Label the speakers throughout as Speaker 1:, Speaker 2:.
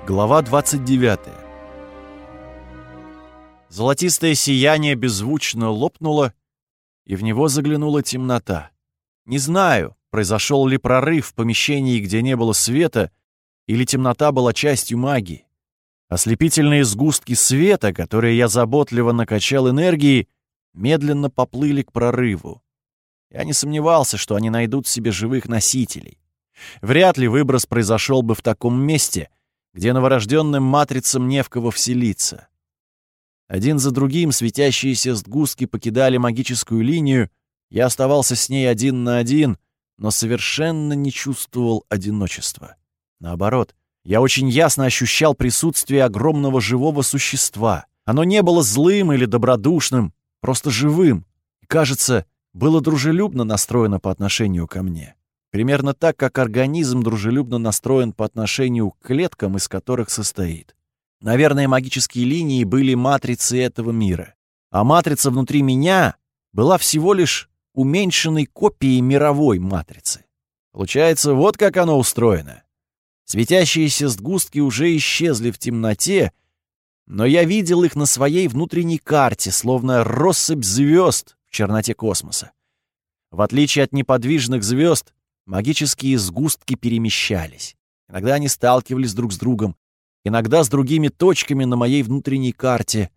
Speaker 1: Глава 29. Золотистое сияние беззвучно лопнуло, и в него заглянула темнота. Не знаю, произошел ли прорыв в помещении, где не было света, или темнота была частью магии. Ослепительные сгустки света, которые я заботливо накачал энергией, медленно поплыли к прорыву. Я не сомневался, что они найдут себе живых носителей. Вряд ли выброс произошел бы в таком месте, где новорожденным матрицам не в кого вселиться. Один за другим светящиеся сгустки покидали магическую линию, я оставался с ней один на один, но совершенно не чувствовал одиночества. Наоборот, я очень ясно ощущал присутствие огромного живого существа. Оно не было злым или добродушным, просто живым, и, кажется, было дружелюбно настроено по отношению ко мне. Примерно так, как организм дружелюбно настроен по отношению к клеткам, из которых состоит. Наверное, магические линии были матрицей этого мира. А матрица внутри меня была всего лишь уменьшенной копией мировой матрицы. Получается, вот как оно устроено. Светящиеся сгустки уже исчезли в темноте, но я видел их на своей внутренней карте, словно россыпь звезд в черноте космоса. В отличие от неподвижных звезд, магические сгустки перемещались. Иногда они сталкивались друг с другом, иногда с другими точками на моей внутренней карте.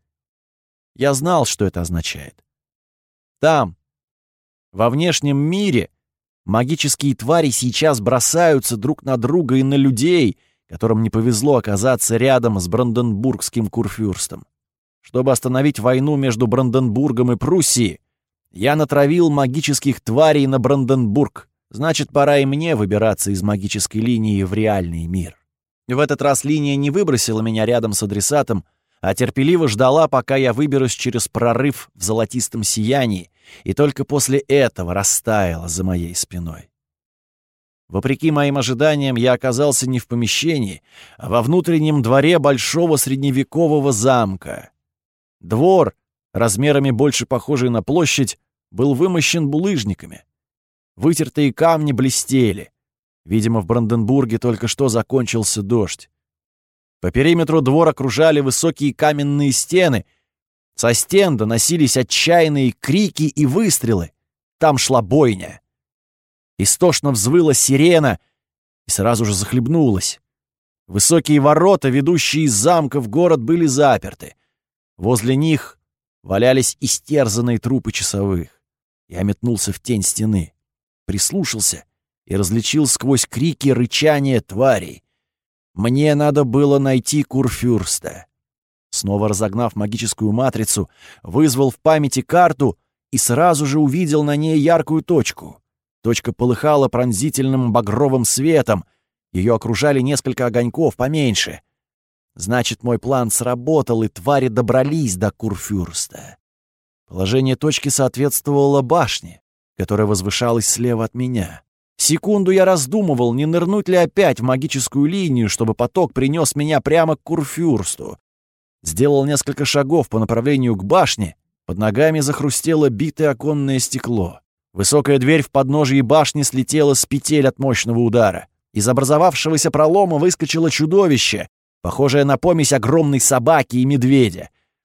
Speaker 1: Я знал, что это означает. Там, во внешнем мире, магические твари сейчас бросаются друг на друга и на людей, которым не повезло оказаться рядом с Бранденбургским курфюрстом. Чтобы остановить войну между Бранденбургом и Пруссией, я натравил магических тварей на Бранденбург. Значит, пора и мне выбираться из магической линии в реальный мир. В этот раз линия не выбросила меня рядом с адресатом, а терпеливо ждала, пока я выберусь через прорыв в золотистом сиянии, и только после этого растаяла за моей спиной. Вопреки моим ожиданиям, я оказался не в помещении, а во внутреннем дворе большого средневекового замка. Двор, размерами больше похожий на площадь, был вымощен булыжниками. Вытертые камни блестели. Видимо, в Бранденбурге только что закончился дождь. По периметру двор окружали высокие каменные стены. Со стен доносились отчаянные крики и выстрелы. Там шла бойня. Истошно взвыла сирена и сразу же захлебнулась. Высокие ворота, ведущие из замка в город, были заперты. Возле них валялись истерзанные трупы часовых. Я метнулся в тень стены. Прислушался и различил сквозь крики рычание тварей. Мне надо было найти курфюрста. Снова разогнав магическую матрицу, вызвал в памяти карту и сразу же увидел на ней яркую точку. Точка полыхала пронзительным багровым светом. Ее окружали несколько огоньков поменьше. Значит, мой план сработал, и твари добрались до курфюрста. Положение точки соответствовало башне, которая возвышалась слева от меня. Секунду я раздумывал, не нырнуть ли опять в магическую линию, чтобы поток принес меня прямо к курфюрсту. Сделал несколько шагов по направлению к башне, под ногами захрустело битое оконное стекло. Высокая дверь в подножии башни слетела с петель от мощного удара. Из образовавшегося пролома выскочило чудовище, похожее на помесь огромной собаки и медведя.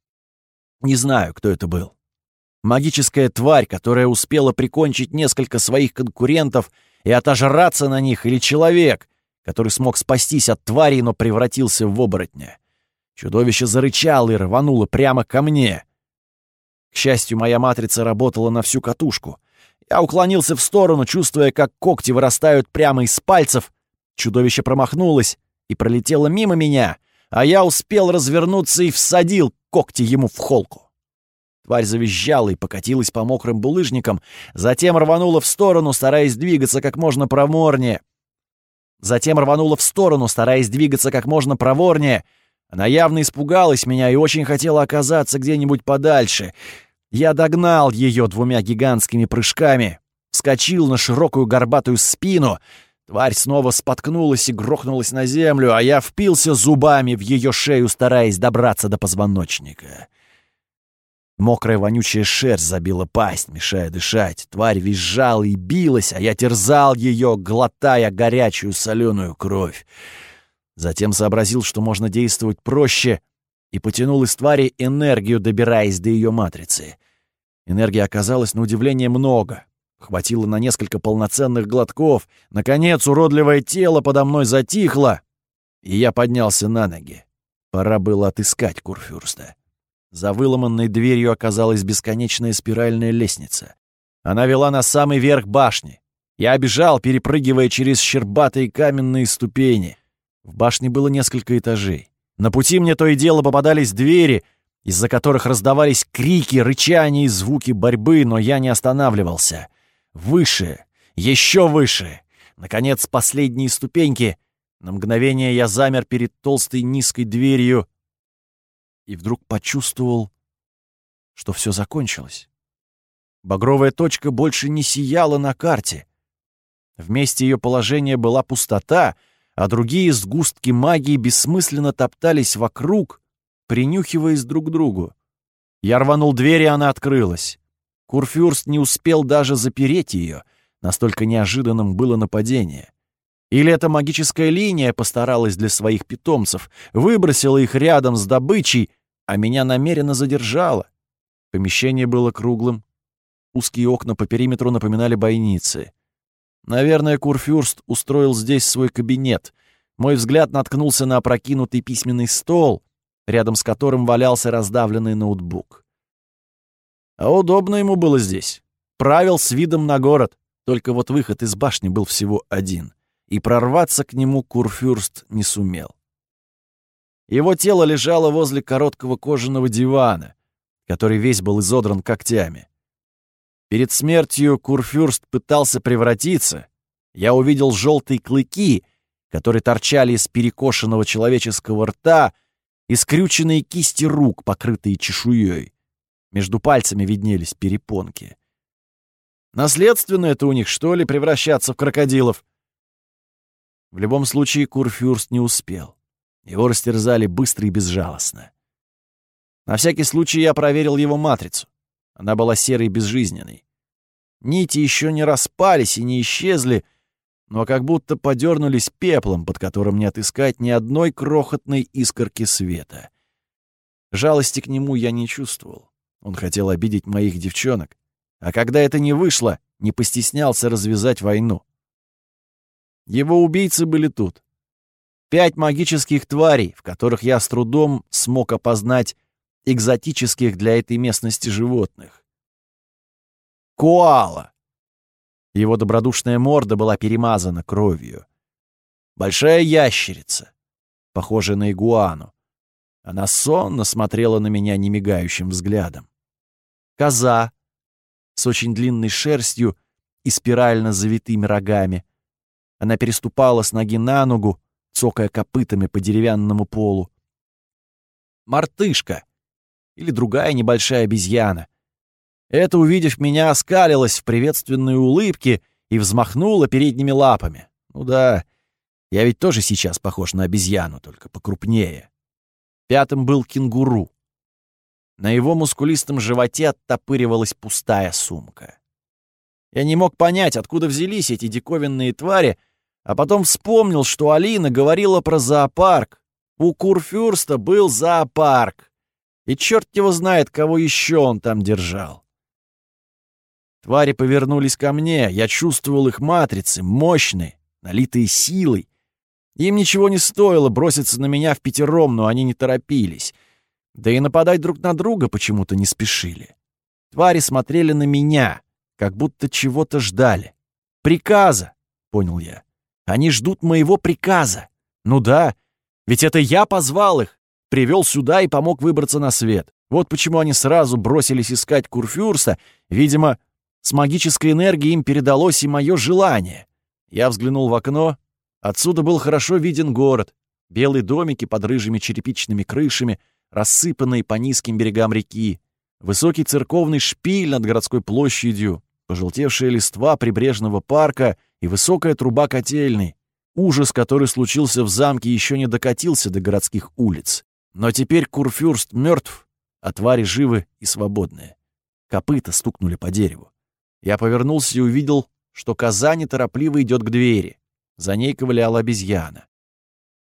Speaker 1: Не знаю, кто это был. Магическая тварь, которая успела прикончить несколько своих конкурентов и отожраться на них, или человек, который смог спастись от тварей, но превратился в оборотня. Чудовище зарычало и рвануло прямо ко мне. К счастью, моя матрица работала на всю катушку. Я уклонился в сторону, чувствуя, как когти вырастают прямо из пальцев. Чудовище промахнулось и пролетело мимо меня, а я успел развернуться и всадил когти ему в холку. Тварь завизжала и покатилась по мокрым булыжникам, затем рванула в сторону, стараясь двигаться как можно проворнее. Она явно испугалась меня и очень хотела оказаться где-нибудь подальше. Я догнал ее двумя гигантскими прыжками, вскочил на широкую горбатую спину. Тварь снова споткнулась и грохнулась на землю, а я впился зубами в ее шею, стараясь добраться до позвоночника. Мокрая вонючая шерсть забила пасть, мешая дышать. Тварь визжала и билась, а я терзал ее, глотая горячую соленую кровь. Затем сообразил, что можно действовать проще, и потянул из твари энергию, добираясь до ее матрицы. Энергии оказалось на удивление много. Хватило на несколько полноценных глотков. Наконец, уродливое тело подо мной затихло, и я поднялся на ноги. Пора было отыскать Курфюрста. За выломанной дверью оказалась бесконечная спиральная лестница. Она вела на самый верх башни. Я бежал, перепрыгивая через щербатые каменные ступени. В башне было несколько этажей. На пути мне то и дело попадались двери, из-за которых раздавались крики, рычания и звуки борьбы, но я не останавливался. Выше, еще выше. Наконец, последние ступеньки. На мгновение я замер перед толстой низкой дверью и вдруг почувствовал, что все закончилось. Багровая точка больше не сияла на карте. Вместе ее положения была пустота, а другие сгустки магии бессмысленно топтались вокруг, принюхиваясь друг к другу. Я рванул дверь, и она открылась. Курфюрст не успел даже запереть ее, настолько неожиданным было нападение. Или эта магическая линия постаралась для своих питомцев, выбросила их рядом с добычей, а меня намеренно задержала. Помещение было круглым. Узкие окна по периметру напоминали бойницы. Наверное, Курфюрст устроил здесь свой кабинет. Мой взгляд наткнулся на опрокинутый письменный стол, рядом с которым валялся раздавленный ноутбук. А удобно ему было здесь. Правил с видом на город, только вот выход из башни был всего один, и прорваться к нему Курфюрст не сумел. Его тело лежало возле короткого кожаного дивана, который весь был изодран когтями. Перед смертью Курфюрст пытался превратиться. Я увидел желтые клыки, которые торчали из перекошенного человеческого рта, и скрюченные кисти рук, покрытые чешуей. Между пальцами виднелись перепонки. Наследственно это у них, что ли, превращаться в крокодилов? В любом случае, Курфюрст не успел. Его растерзали быстро и безжалостно. На всякий случай я проверил его матрицу. Она была серой и безжизненной. Нити еще не распались и не исчезли, но как будто подернулись пеплом, под которым не отыскать ни одной крохотной искорки света. Жалости к нему я не чувствовал. Он хотел обидеть моих девчонок, а когда это не вышло, не постеснялся развязать войну. Его убийцы были тут. 5 магических тварей, в которых я с трудом смог опознать экзотических для этой местности животных. Коала. Его добродушная морда была перемазана кровью. Большая ящерица, похожая на игуану. Она сонно смотрела на меня немигающим взглядом. Коза с очень длинной шерстью и спирально завитыми рогами. Она переступала с ноги на ногу, цокая копытами по деревянному полу. Мартышка или другая небольшая обезьяна. Эта, увидев меня, оскалилась в приветственной улыбке и взмахнула передними лапами. Ну да, я ведь тоже сейчас похож на обезьяну, только покрупнее. 5-м был кенгуру. На его мускулистом животе оттопыривалась пустая сумка. Я не мог понять, откуда взялись эти диковинные твари, а потом вспомнил, что Алина говорила про зоопарк. У Курфюрста был зоопарк. И черт его знает, кого еще он там держал. Твари повернулись ко мне, я чувствовал их матрицы, мощные, налитые силой. Им ничего не стоило броситься на меня впятером, но они не торопились. Да и нападать друг на друга почему-то не спешили. Твари смотрели на меня, как будто чего-то ждали. Приказа, понял я. Они ждут моего приказа. Ну да, ведь это я позвал их, привел сюда и помог выбраться на свет. Вот почему они сразу бросились искать Курфюрста. Видимо, с магической энергией им передалось и мое желание. Я взглянул в окно. Отсюда был хорошо виден город. Белые домики под рыжими черепичными крышами, рассыпанные по низким берегам реки. Высокий церковный шпиль над городской площадью, пожелтевшая листва прибрежного парка и высокая труба котельной. Ужас, который случился в замке, еще не докатился до городских улиц. Но теперь Курфюрст мертв, а твари живы и свободны. Копыта стукнули по дереву. Я повернулся и увидел, что коза неторопливо идет к двери. За ней ковыляла обезьяна.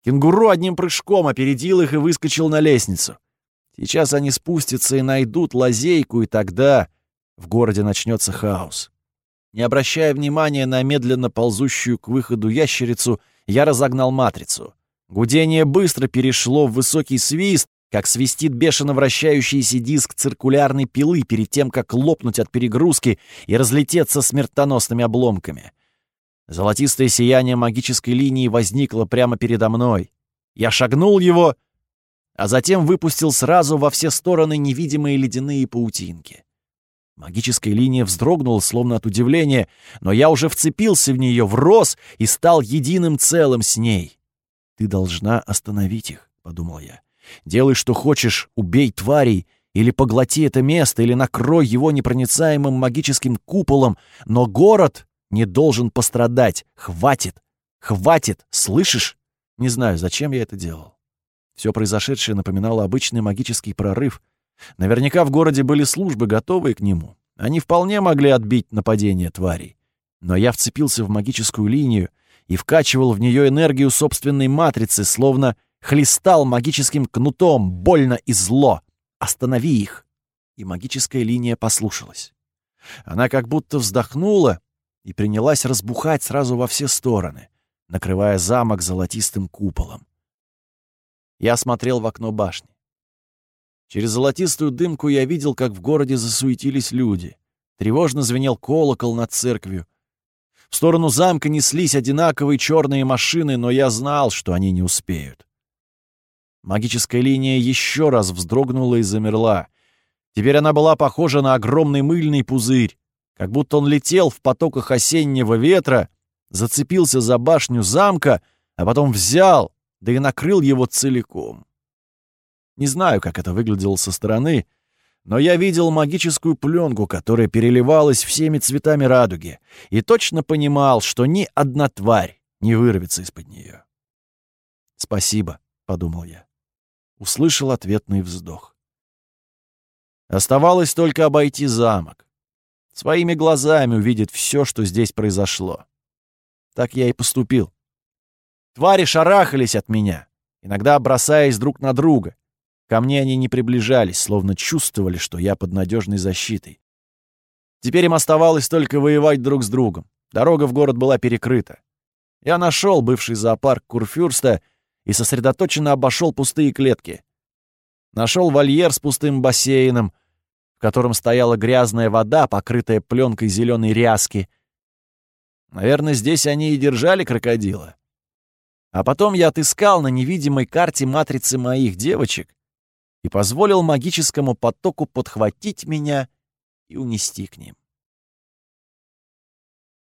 Speaker 1: Кенгуру одним прыжком опередил их и выскочил на лестницу. Сейчас они спустятся и найдут лазейку, и тогда в городе начнется хаос. Не обращая внимания на медленно ползущую к выходу ящерицу, я разогнал матрицу. Гудение быстро перешло в высокий свист, как свистит бешено вращающийся диск циркулярной пилы перед тем, как лопнуть от перегрузки и разлететься смертоносными обломками. Золотистое сияние магической линии возникло прямо передо мной. Я шагнул его, а затем выпустил сразу во все стороны невидимые ледяные паутинки. Магическая линия вздрогнула, словно от удивления, но я уже вцепился в нее, врос и стал единым целым с ней. «Ты должна остановить их», — подумал я. «Делай, что хочешь, убей тварей, или поглоти это место, или накрой его непроницаемым магическим куполом, но город не должен пострадать. Хватит! Хватит! Слышишь?» Не знаю, зачем я это делал. Все произошедшее напоминало обычный магический прорыв. Наверняка в городе были службы, готовые к нему. Они вполне могли отбить нападение тварей. Но я вцепился в магическую линию и вкачивал в нее энергию собственной матрицы, словно хлестал магическим кнутом, больно и зло. «Останови их!» И магическая линия послушалась. Она как будто вздохнула и принялась разбухать сразу во все стороны, накрывая замок золотистым куполом. Я смотрел в окно башни. Через золотистую дымку я видел, как в городе засуетились люди. Тревожно звенел колокол над церковью. В сторону замка неслись одинаковые черные машины, но я знал, что они не успеют. Магическая линия еще раз вздрогнула и замерла. Теперь она была похожа на огромный мыльный пузырь, как будто он летел в потоках осеннего ветра, зацепился за башню замка, а потом взял, да и накрыл его целиком. Не знаю, как это выглядело со стороны, но я видел магическую пленку, которая переливалась всеми цветами радуги, и точно понимал, что ни одна тварь не вырвется из-под нее. «Спасибо», — подумал я. Услышал ответный вздох. Оставалось только обойти замок. Своими глазами увидеть все, что здесь произошло. Так я и поступил. Твари шарахались от меня, иногда бросаясь друг на друга. Ко мне они не приближались, словно чувствовали, что я под надежной защитой. Теперь им оставалось только воевать друг с другом. Дорога в город была перекрыта. Я нашел бывший зоопарк Курфюрста и сосредоточенно обошел пустые клетки. Нашел вольер с пустым бассейном, в котором стояла грязная вода, покрытая пленкой зеленой ряски. Наверное, здесь они и держали крокодила. А потом я отыскал на невидимой карте матрицы моих девочек и позволил магическому потоку подхватить меня и унести к ним.